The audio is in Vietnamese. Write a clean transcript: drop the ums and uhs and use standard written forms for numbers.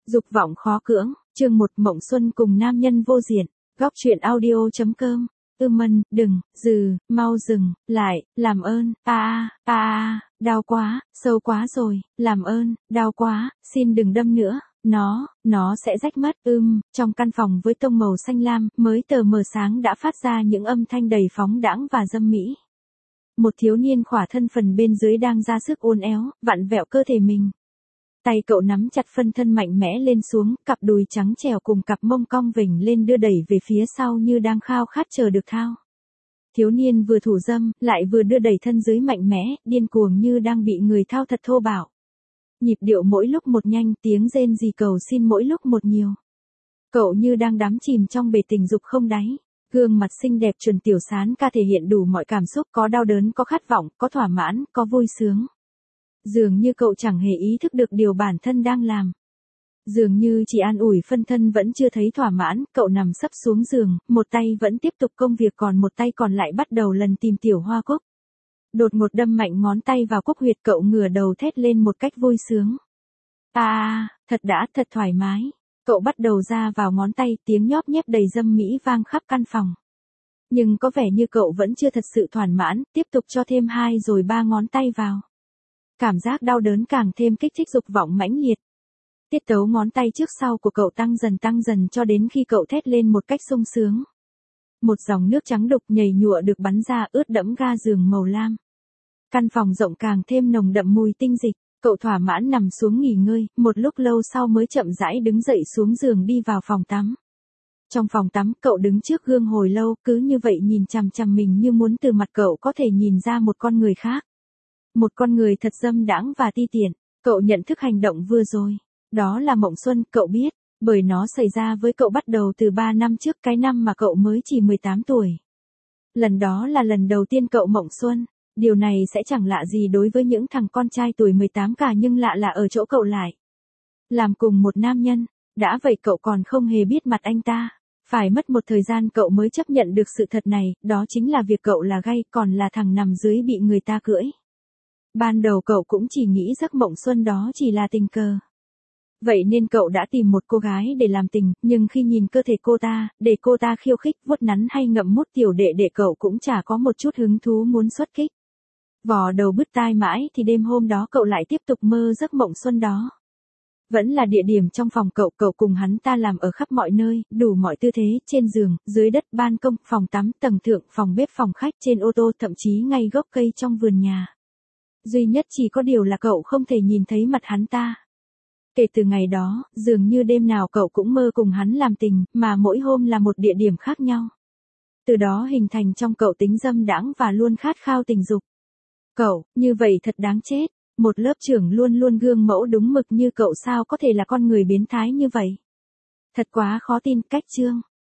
Dục vọng khó cưỡng, chương 1 Mộng Xuân cùng nam nhân vô diện, góc truyện audio.com, Mân, đừng, mau dừng, lại, làm ơn, đau quá, sâu quá rồi, làm ơn, đau quá, xin đừng đâm nữa, nó sẽ rách mất, trong căn phòng với tông màu xanh lam, mới tờ mờ sáng đã phát ra những âm thanh đầy phóng đãng và dâm mỹ. Một thiếu niên khỏa thân phần bên dưới đang ra sức uốn éo, vặn vẹo cơ thể mình. Tay cậu nắm chặt phân thân mạnh mẽ lên xuống, cặp đùi trắng trẻo cùng cặp mông cong vểnh lên đưa đẩy về phía sau như đang khao khát chờ được thao. Thiếu niên vừa thủ dâm, lại vừa đưa đẩy thân dưới mạnh mẽ, điên cuồng như đang bị người thao thật thô bạo. Nhịp điệu mỗi lúc một nhanh, tiếng rên rỉ cầu xin mỗi lúc một nhiều. Cậu như đang đắm chìm trong bể tình dục không đáy. Gương mặt xinh đẹp chuẩn tiểu sán ca thể hiện đủ mọi cảm xúc, có đau đớn, có khát vọng, có thỏa mãn, có vui sướng. Dường như cậu chẳng hề ý thức được điều bản thân đang làm. Dường như chỉ an ủi phân thân vẫn chưa thấy thỏa mãn, cậu nằm sấp xuống giường, một tay vẫn tiếp tục công việc còn một tay còn lại bắt đầu lần tìm tiểu hoa cúc. Đột ngột đâm mạnh ngón tay vào cúc huyệt, cậu ngửa đầu thét lên một cách vui sướng. Thật thoải mái. Cậu bắt đầu ra vào ngón tay, tiếng nhóp nhép đầy dâm mỹ vang khắp căn phòng. Nhưng có vẻ như cậu vẫn chưa thật sự thỏa mãn, tiếp tục cho thêm 2 rồi 3 ngón tay vào. Cảm giác đau đớn càng thêm kích thích dục vọng mãnh liệt. Tiết tấu ngón tay trước sau của cậu tăng dần cho đến khi cậu thét lên một cách sung sướng. Một dòng nước trắng đục nhầy nhụa được bắn ra ướt đẫm ga giường màu lam. Căn phòng rộng càng thêm nồng đậm mùi tinh dịch. Cậu thỏa mãn nằm xuống nghỉ ngơi, một lúc lâu sau mới chậm rãi đứng dậy xuống giường đi vào phòng tắm. Trong phòng tắm, cậu đứng trước gương hồi lâu, cứ như vậy nhìn chằm chằm mình như muốn từ mặt cậu có thể nhìn ra một con người khác. Một con người thật dâm đãng và ti tiện. Cậu nhận thức hành động vừa rồi. Đó là mộng xuân, cậu biết, bởi nó xảy ra với cậu bắt đầu từ 3 năm trước, cái năm mà cậu mới chỉ 18 tuổi. Lần đó là lần đầu tiên cậu mộng xuân. Điều này sẽ chẳng lạ gì đối với những thằng con trai tuổi 18 cả, nhưng lạ là ở chỗ cậu lại làm cùng một nam nhân. Đã vậy cậu còn không hề biết mặt anh ta. Phải mất một thời gian cậu mới chấp nhận được sự thật này, đó chính là việc cậu là gay, còn là thằng nằm dưới bị người ta cưỡi. Ban đầu cậu cũng chỉ nghĩ giấc mộng xuân đó chỉ là tình cờ. Vậy nên cậu đã tìm một cô gái để làm tình, nhưng khi nhìn cơ thể cô ta, để cô ta khiêu khích, vuốt nắn hay ngậm mút tiểu đệ đệ, cậu cũng chả có một chút hứng thú muốn xuất kích. Vò đầu bứt tai mãi thì đêm hôm đó cậu lại tiếp tục mơ giấc mộng xuân đó. Vẫn là địa điểm trong phòng cậu cùng hắn ta làm ở khắp mọi nơi, đủ mọi tư thế, trên giường, dưới đất, ban công, phòng tắm, tầng thượng, phòng bếp, phòng khách, trên ô tô, thậm chí ngay gốc cây trong vườn nhà. Duy nhất chỉ có điều là cậu không thể nhìn thấy mặt hắn ta. Kể từ ngày đó, dường như đêm nào cậu cũng mơ cùng hắn làm tình, mà mỗi hôm là một địa điểm khác nhau. Từ đó hình thành trong cậu tính dâm đãng và luôn khát khao tình dục. Cậu, như vậy thật đáng chết. Một lớp trưởng luôn luôn gương mẫu đúng mực như cậu sao có thể là con người biến thái như vậy? Thật quá khó tin. Cách chương